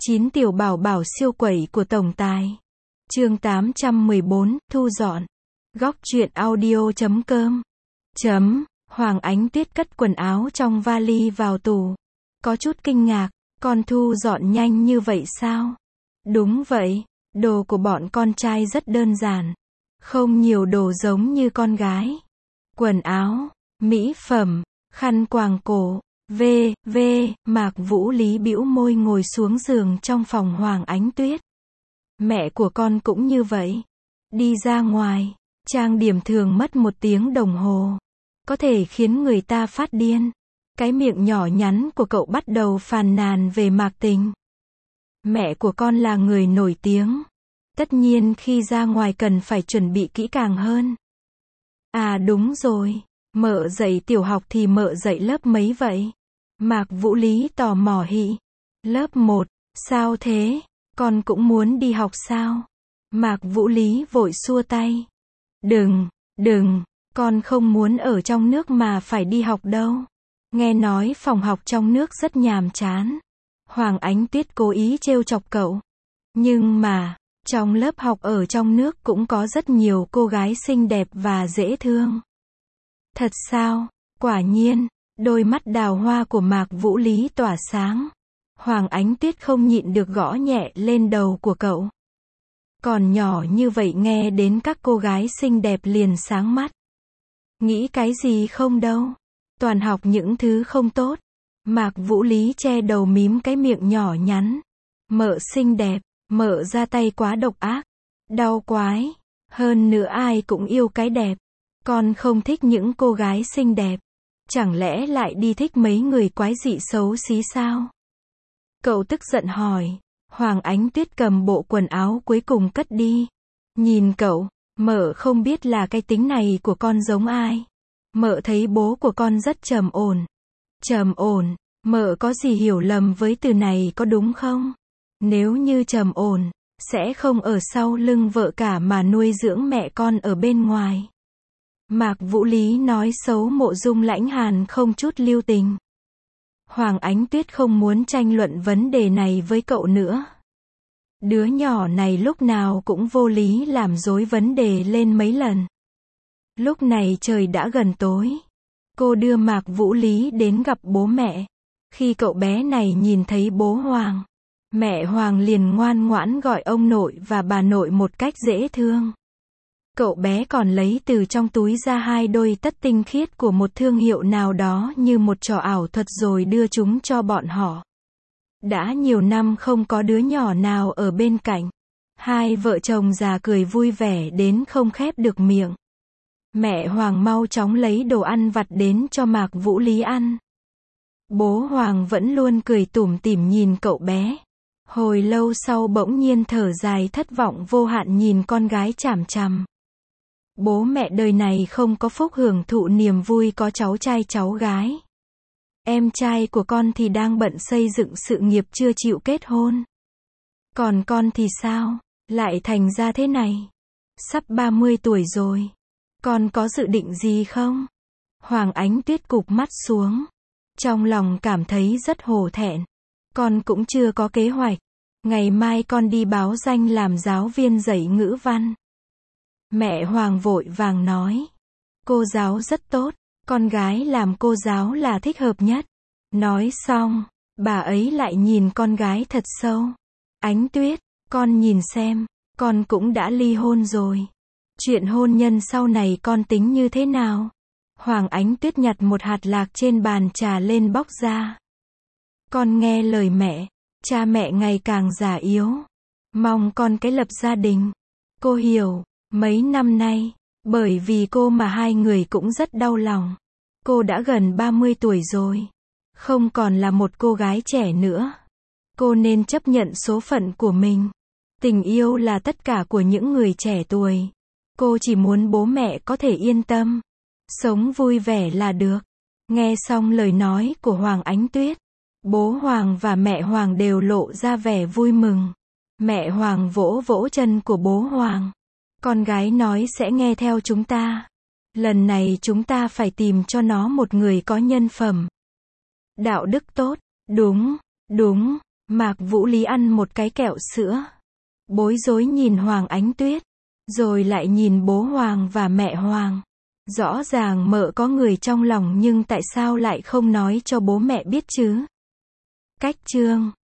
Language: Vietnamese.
9 tiểu bảo bảo siêu quẩy của tổng tài. Chương 814, thu dọn. Góc truyện audio.com. Hoàng Ánh Tuyết cất quần áo trong vali vào tủ. Có chút kinh ngạc, con thu dọn nhanh như vậy sao? Đúng vậy, đồ của bọn con trai rất đơn giản. Không nhiều đồ giống như con gái. Quần áo, mỹ phẩm, khăn quàng cổ, Mạc Vũ Lý bĩu môi ngồi xuống giường trong phòng Hoàng Ánh Tuyết. Mẹ của con cũng như vậy. Đi ra ngoài, trang điểm thường mất 1 tiếng đồng hồ. Có thể khiến người ta phát điên. Cái miệng nhỏ nhắn của cậu bắt đầu phàn nàn về Mạc Tình. Mẹ của con là người nổi tiếng. Tất nhiên khi ra ngoài cần phải chuẩn bị kỹ càng hơn. À đúng rồi, mợ dạy tiểu học thì mợ dạy lớp mấy vậy? Mạc Vũ Lý tò mò hị. Lớp 1, sao thế? Con cũng muốn đi học sao? Mạc Vũ Lý vội xua tay. Đừng, con không muốn ở trong nước mà phải đi học đâu. Nghe nói phòng học trong nước rất nhàm chán. Hoàng Ánh Tuyết cố ý trêu chọc cậu. Nhưng mà, trong lớp học ở trong nước cũng có rất nhiều cô gái xinh đẹp và dễ thương. Thật sao? Quả nhiên, đôi mắt đào hoa của Mạc Vũ Lý tỏa sáng. Hoàng Ánh Tuyết không nhịn được gõ nhẹ lên đầu của cậu. Còn nhỏ như vậy nghe đến các cô gái xinh đẹp liền sáng mắt. Nghĩ cái gì không đâu. Toàn học những thứ không tốt. Mạc Vũ Lý che đầu mím cái miệng nhỏ nhắn. Mợ xinh đẹp, mợ ra tay quá độc ác. Đau quái. Hơn nữa ai cũng yêu cái đẹp. Con không thích những cô gái xinh đẹp. Chẳng lẽ lại đi thích mấy người quái dị xấu xí sao? Cậu tức giận hỏi. Hoàng Ánh Tuyết cầm bộ quần áo cuối cùng cất đi. Nhìn cậu, mợ không biết là cái tính này của con giống ai. Mợ thấy bố của con rất trầm ổn. Trầm ổn, mợ có gì hiểu lầm với từ này có đúng không? Nếu như trầm ổn, sẽ không ở sau lưng vợ cả mà nuôi dưỡng mẹ con ở bên ngoài. Mạc Vũ Lý nói xấu Mộ Dung Lãnh Hàn không chút lưu tình. Hoàng Ánh Tuyết không muốn tranh luận vấn đề này với cậu nữa. Đứa nhỏ này lúc nào cũng vô lý làm rối vấn đề lên mấy lần. Lúc này trời đã gần tối. Cô đưa Mạc Vũ Lý đến gặp bố mẹ. Khi cậu bé này nhìn thấy bố Hoàng, mẹ Hoàng liền ngoan ngoãn gọi ông nội và bà nội một cách dễ thương. Cậu bé còn lấy từ trong túi ra 2 đôi tất tinh khiết của một thương hiệu nào đó như một trò ảo thuật rồi đưa chúng cho bọn họ. Đã nhiều năm không có đứa nhỏ nào ở bên cạnh. 2 vợ chồng già cười vui vẻ đến không khép được miệng. Mẹ Hoàng mau chóng lấy đồ ăn vặt đến cho Mạc Vũ Lý ăn. Bố Hoàng vẫn luôn cười tủm tỉm nhìn cậu bé. Hồi lâu sau bỗng nhiên thở dài thất vọng vô hạn nhìn con gái chằm chằm. Bố mẹ đời này không có phúc hưởng thụ niềm vui có cháu trai cháu gái. Em trai của con thì đang bận xây dựng sự nghiệp chưa chịu kết hôn. Còn con thì sao? Lại thành ra thế này. Sắp 30 tuổi rồi. Con có dự định gì không? Hoàng Ánh Tuyết cụp mắt xuống. Trong lòng cảm thấy rất hổ thẹn. Con cũng chưa có kế hoạch. Ngày mai con đi báo danh làm giáo viên dạy ngữ văn. Mẹ Hoàng vội vàng nói. Cô giáo rất tốt. Con gái làm cô giáo là thích hợp nhất. Nói xong, bà ấy lại nhìn con gái thật sâu. Ánh Tuyết, con nhìn xem, con cũng đã ly hôn rồi. Chuyện hôn nhân sau này con tính như thế nào? Hoàng Ánh Tuyết nhặt một hạt lạc trên bàn trà lên bóc ra. Con nghe lời mẹ, cha mẹ ngày càng già yếu. Mong con cái lập gia đình. Cô hiểu, mấy năm nay, bởi vì cô mà 2 người cũng rất đau lòng. Cô đã gần 30 tuổi rồi. Không còn là một cô gái trẻ nữa. Cô nên chấp nhận số phận của mình. Tình yêu là tất cả của những người trẻ tuổi. Cô chỉ muốn bố mẹ có thể yên tâm. Sống vui vẻ là được. Nghe xong lời nói của Hoàng Ánh Tuyết, bố Hoàng và mẹ Hoàng đều lộ ra vẻ vui mừng. Mẹ Hoàng vỗ vỗ chân của bố Hoàng. Con gái nói sẽ nghe theo chúng ta. Lần này chúng ta phải tìm cho nó một người có nhân phẩm. Đạo đức tốt. Đúng. Mạc Vũ Lý ăn một cái kẹo sữa. Bối rối nhìn Hoàng Ánh Tuyết. Rồi lại nhìn bố Hoàng và mẹ Hoàng. Rõ ràng mợ có người trong lòng nhưng tại sao lại không nói cho bố mẹ biết chứ? Cách chương